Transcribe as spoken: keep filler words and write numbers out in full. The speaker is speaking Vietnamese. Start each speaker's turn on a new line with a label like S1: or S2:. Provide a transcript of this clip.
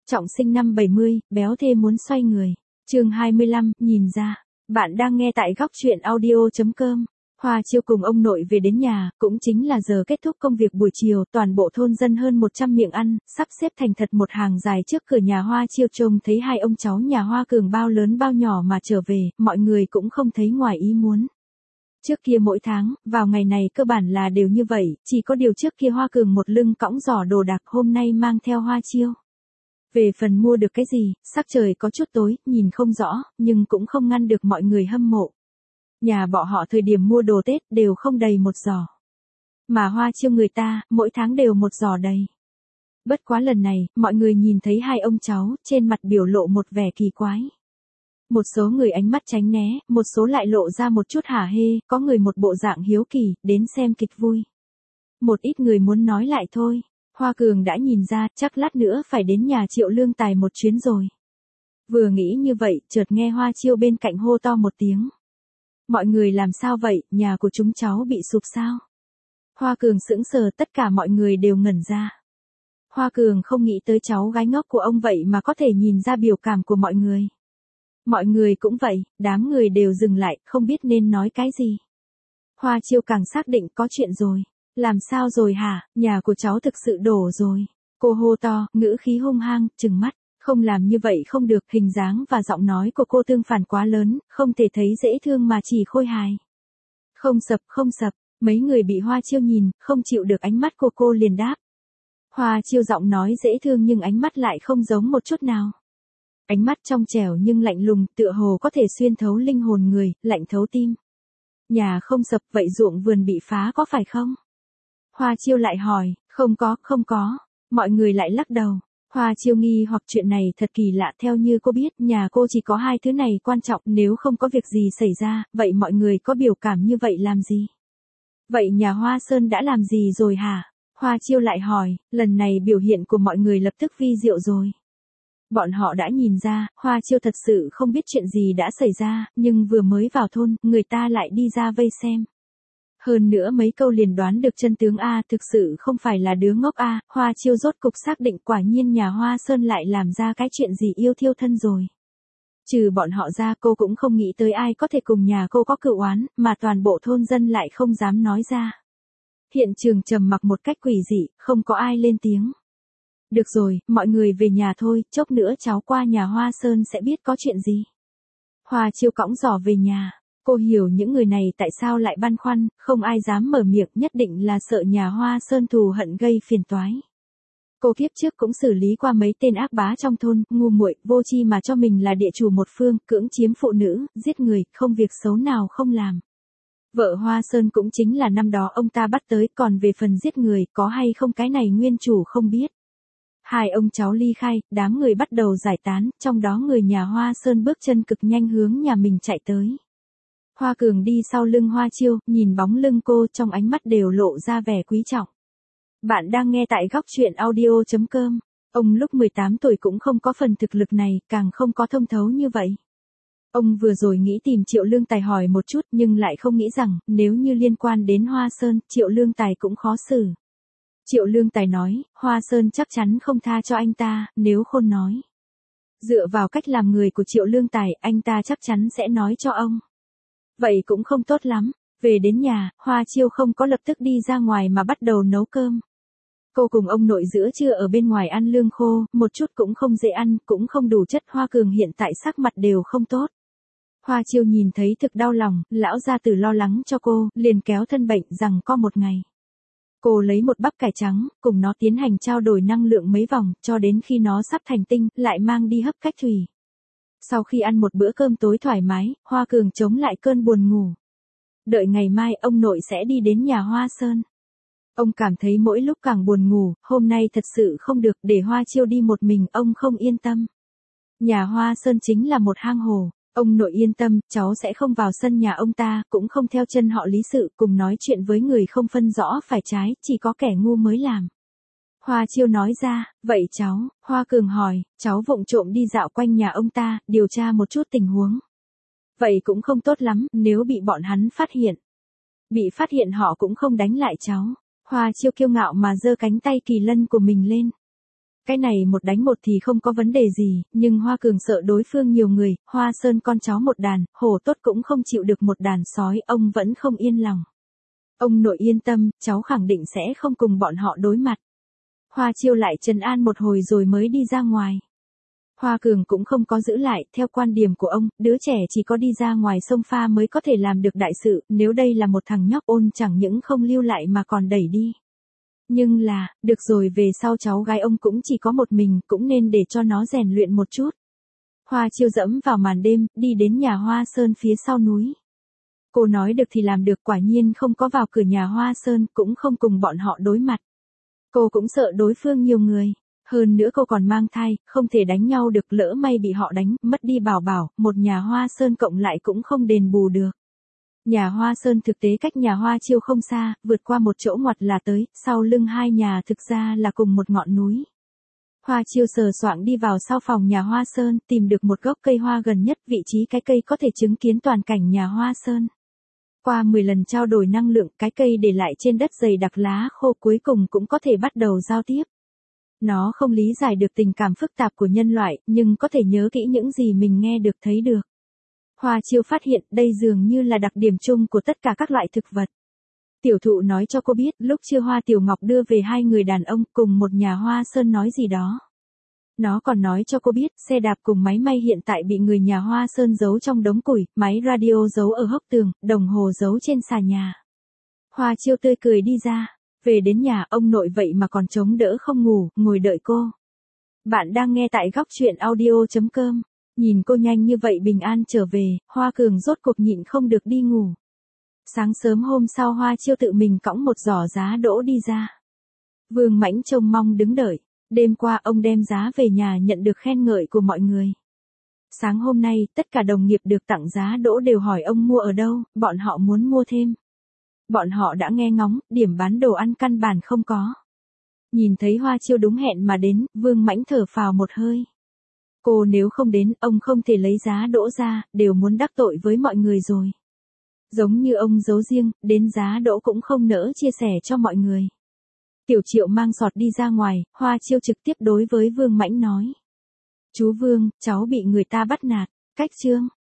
S1: Trọng sinh năm bảy mươi, béo thê muốn xoay người. Chương hai mươi lăm, nhìn ra. Bạn đang nghe tại góc truyện audio chấm com. Hoa Chiêu cùng ông nội về đến nhà, cũng chính là giờ kết thúc công việc buổi chiều, toàn bộ thôn dân hơn một trăm miệng ăn, sắp xếp thành thật một hàng dài trước cửa nhà Hoa Chiêu. Trông thấy hai ông cháu nhà Hoa Cường bao lớn bao nhỏ mà trở về, mọi người cũng không thấy ngoài ý muốn. Trước kia mỗi tháng, vào ngày này cơ bản là đều như vậy, chỉ có điều trước kia Hoa Cường một lưng cõng giỏ đồ đạc, hôm nay mang theo Hoa Chiêu. Về phần mua được cái gì, sắc trời có chút tối, nhìn không rõ, nhưng cũng không ngăn được mọi người hâm mộ. Nhà bọn họ thời điểm mua đồ Tết đều không đầy một giỏ. Mà Hoa Chiêu người ta, mỗi tháng đều một giỏ đầy. Bất quá lần này, mọi người nhìn thấy hai ông cháu, trên mặt biểu lộ một vẻ kỳ quái. Một số người ánh mắt tránh né, một số lại lộ ra một chút hả hê, có người một bộ dạng hiếu kỳ, đến xem kịch vui. Một ít người muốn nói lại thôi. Hoa Cường đã nhìn ra, chắc lát nữa phải đến nhà Triệu Lương Tài một chuyến rồi. Vừa nghĩ như vậy, chợt nghe Hoa Chiêu bên cạnh hô to một tiếng. Mọi người làm sao vậy, nhà của chúng cháu bị sụp sao? Hoa Cường sững sờ, tất cả mọi người đều ngẩn ra. Hoa Cường không nghĩ tới cháu gái ngốc của ông vậy mà có thể nhìn ra biểu cảm của mọi người. Mọi người cũng vậy, đám người đều dừng lại, không biết nên nói cái gì. Hoa Chiêu càng xác định có chuyện rồi. Làm sao rồi hả, nhà của cháu thực sự đổ rồi. Cô hô to, ngữ khí hung hăng, trừng mắt. Không làm như vậy không được, hình dáng và giọng nói của cô tương phản quá lớn, không thể thấy dễ thương mà chỉ khôi hài. Không sập, không sập, mấy người bị Hoa Chiêu nhìn, không chịu được ánh mắt của cô liền đáp. Hoa Chiêu giọng nói dễ thương nhưng ánh mắt lại không giống một chút nào. Ánh mắt trong trẻo nhưng lạnh lùng, tựa hồ có thể xuyên thấu linh hồn người, lạnh thấu tim. Nhà không sập, vậy ruộng vườn bị phá có phải không? Hoa Chiêu lại hỏi, không có, không có. Mọi người lại lắc đầu. Hoa Chiêu nghi hoặc chuyện này thật kỳ lạ, theo như cô biết, nhà cô chỉ có hai thứ này quan trọng, nếu không có việc gì xảy ra, vậy mọi người có biểu cảm như vậy làm gì? Vậy nhà Hoa Sơn đã làm gì rồi hả? Hoa Chiêu lại hỏi, lần này biểu hiện của mọi người lập tức vi diệu rồi. Bọn họ đã nhìn ra, Hoa Chiêu thật sự không biết chuyện gì đã xảy ra, nhưng vừa mới vào thôn, người ta lại đi ra vây xem. Hơn nữa mấy câu liền đoán được chân tướng A, thực sự không phải là đứa ngốc A. Hoa Chiêu rốt cục xác định quả nhiên nhà Hoa Sơn lại làm ra cái chuyện gì yêu thiêu thân rồi. Trừ bọn họ ra, cô cũng không nghĩ tới ai có thể cùng nhà cô có cựu oán, mà toàn bộ thôn dân lại không dám nói ra. Hiện trường trầm mặc một cách quỷ dị, không có ai lên tiếng. Được rồi, mọi người về nhà thôi, chốc nữa cháu qua nhà Hoa Sơn sẽ biết có chuyện gì. Hoa Chiêu cõng giỏ về nhà. Cô hiểu những người này tại sao lại băn khoăn, không ai dám mở miệng, nhất định là sợ nhà Hoa Sơn thù hận gây phiền toái. Cô kiếp trước cũng xử lý qua mấy tên ác bá trong thôn, ngu muội, vô tri mà cho mình là địa chủ một phương, cưỡng chiếm phụ nữ, giết người, không việc xấu nào không làm. Vợ Hoa Sơn cũng chính là năm đó ông ta bắt tới, còn về phần giết người, có hay không cái này nguyên chủ không biết. Hai ông cháu ly khai, đám người bắt đầu giải tán, trong đó người nhà Hoa Sơn bước chân cực nhanh hướng nhà mình chạy tới. Hoa Cường đi sau lưng Hoa Chiêu, nhìn bóng lưng cô, trong ánh mắt đều lộ ra vẻ quý trọng. Bạn đang nghe tại góc truyện audio chấm com. Ông lúc mười tám tuổi cũng không có phần thực lực này, càng không có thông thấu như vậy. Ông vừa rồi nghĩ tìm Triệu Lương Tài hỏi một chút, nhưng lại không nghĩ rằng, nếu như liên quan đến Hoa Sơn, Triệu Lương Tài cũng khó xử. Triệu Lương Tài nói, Hoa Sơn chắc chắn không tha cho anh ta, nếu Khôn nói. Dựa vào cách làm người của Triệu Lương Tài, anh ta chắc chắn sẽ nói cho ông. Vậy cũng không tốt lắm. Về đến nhà, Hoa Chiêu không có lập tức đi ra ngoài mà bắt đầu nấu cơm. Cô cùng ông nội giữa trưa ở bên ngoài ăn lương khô, một chút cũng không dễ ăn, cũng không đủ chất. Hoa Cường hiện tại sắc mặt đều không tốt. Hoa Chiêu nhìn thấy thực đau lòng, lão gia tử lo lắng cho cô, liền kéo thân bệnh rằng có một ngày. Cô lấy một bắp cải trắng, cùng nó tiến hành trao đổi năng lượng mấy vòng, cho đến khi nó sắp thành tinh, lại mang đi hấp cách thủy. Sau khi ăn một bữa cơm tối thoải mái, Hoa Cường chống lại cơn buồn ngủ. Đợi ngày mai ông nội sẽ đi đến nhà Hoa Sơn. Ông cảm thấy mỗi lúc càng buồn ngủ, hôm nay thật sự không được, để Hoa Chiêu đi một mình, ông không yên tâm. Nhà Hoa Sơn chính là một hang hồ, ông nội yên tâm, cháu sẽ không vào sân nhà ông ta, cũng không theo chân họ lý sự, cùng nói chuyện với người không phân rõ phải trái, chỉ có kẻ ngu mới làm. Hoa Chiêu nói ra, vậy cháu, Hoa Cường hỏi, cháu vụng trộm đi dạo quanh nhà ông ta, điều tra một chút tình huống. Vậy cũng không tốt lắm, nếu bị bọn hắn phát hiện. Bị phát hiện họ cũng không đánh lại cháu. Hoa Chiêu kiêu ngạo mà giơ cánh tay kỳ lân của mình lên. Cái này một đánh một thì không có vấn đề gì, nhưng Hoa Cường sợ đối phương nhiều người, Hoa Sơn con cháu một đàn, hổ tốt cũng không chịu được một đàn sói, ông vẫn không yên lòng. Ông nội yên tâm, cháu khẳng định sẽ không cùng bọn họ đối mặt. Hoa Chiêu lại trấn an một hồi rồi mới đi ra ngoài. Hoa Cường cũng không có giữ lại, theo quan điểm của ông, đứa trẻ chỉ có đi ra ngoài sông pha mới có thể làm được đại sự, nếu đây là một thằng nhóc ôn chẳng những không lưu lại mà còn đẩy đi. Nhưng là, được rồi về sau cháu gái ông cũng chỉ có một mình, cũng nên để cho nó rèn luyện một chút. Hoa Chiêu dẫm vào màn đêm, đi đến nhà Hoa Sơn phía sau núi. Cô nói được thì làm được, quả nhiên không có vào cửa nhà Hoa Sơn, cũng không cùng bọn họ đối mặt. Cô cũng sợ đối phương nhiều người. Hơn nữa cô còn mang thai, không thể đánh nhau được, lỡ may bị họ đánh, mất đi Bảo Bảo, một nhà Hoa Sơn cộng lại cũng không đền bù được. Nhà Hoa Sơn thực tế cách nhà Hoa Chiêu không xa, vượt qua một chỗ ngoặt là tới, sau lưng hai nhà thực ra là cùng một ngọn núi. Hoa Chiêu sờ soạng đi vào sau phòng nhà Hoa Sơn, tìm được một gốc cây hoa gần nhất, vị trí cái cây có thể chứng kiến toàn cảnh nhà Hoa Sơn. Qua mười lần trao đổi năng lượng, cái cây để lại trên đất dày đặc lá khô cuối cùng cũng có thể bắt đầu giao tiếp. Nó không lý giải được tình cảm phức tạp của nhân loại, nhưng có thể nhớ kỹ những gì mình nghe được thấy được. Hoa Chiêu phát hiện đây dường như là đặc điểm chung của tất cả các loại thực vật. Tiểu thụ nói cho cô biết lúc chưa Hoa Tiểu Ngọc đưa về hai người đàn ông cùng một nhà Hoa Sơn nói gì đó. Nó còn nói cho cô biết xe đạp cùng máy may hiện tại bị người nhà Hoa Sơn giấu trong đống củi, máy radio giấu ở hốc tường, đồng hồ giấu trên xà nhà. Hoa Chiêu tươi cười đi ra. Về đến nhà ông nội vậy mà còn chống đỡ không ngủ, ngồi đợi cô. Bạn đang nghe tại góc chuyện audio chấm com. Nhìn cô nhanh như vậy bình an trở về, Hoa Cường rốt cuộc nhịn không được đi ngủ. Sáng sớm hôm sau Hoa Chiêu tự mình cõng một giỏ giá đỗ đi ra. Vương Mãnh trông mong đứng đợi. Đêm qua ông đem giá về nhà nhận được khen ngợi của mọi người. Sáng hôm nay, tất cả đồng nghiệp được tặng giá đỗ đều hỏi ông mua ở đâu, bọn họ muốn mua thêm. Bọn họ đã nghe ngóng, điểm bán đồ ăn căn bản không có. Nhìn thấy Hoa Chiêu đúng hẹn mà đến, Vương Mãnh thở phào một hơi. Cô nếu không đến, ông không thể lấy giá đỗ ra, đều muốn đắc tội với mọi người rồi. Giống như ông giấu riêng, đến giá đỗ cũng không nỡ chia sẻ cho mọi người. Tiểu Triệu mang sọt đi ra ngoài, Hoa Chiêu trực tiếp đối với Vương Mãnh nói. Chú Vương, cháu bị người ta bắt nạt, cách chương.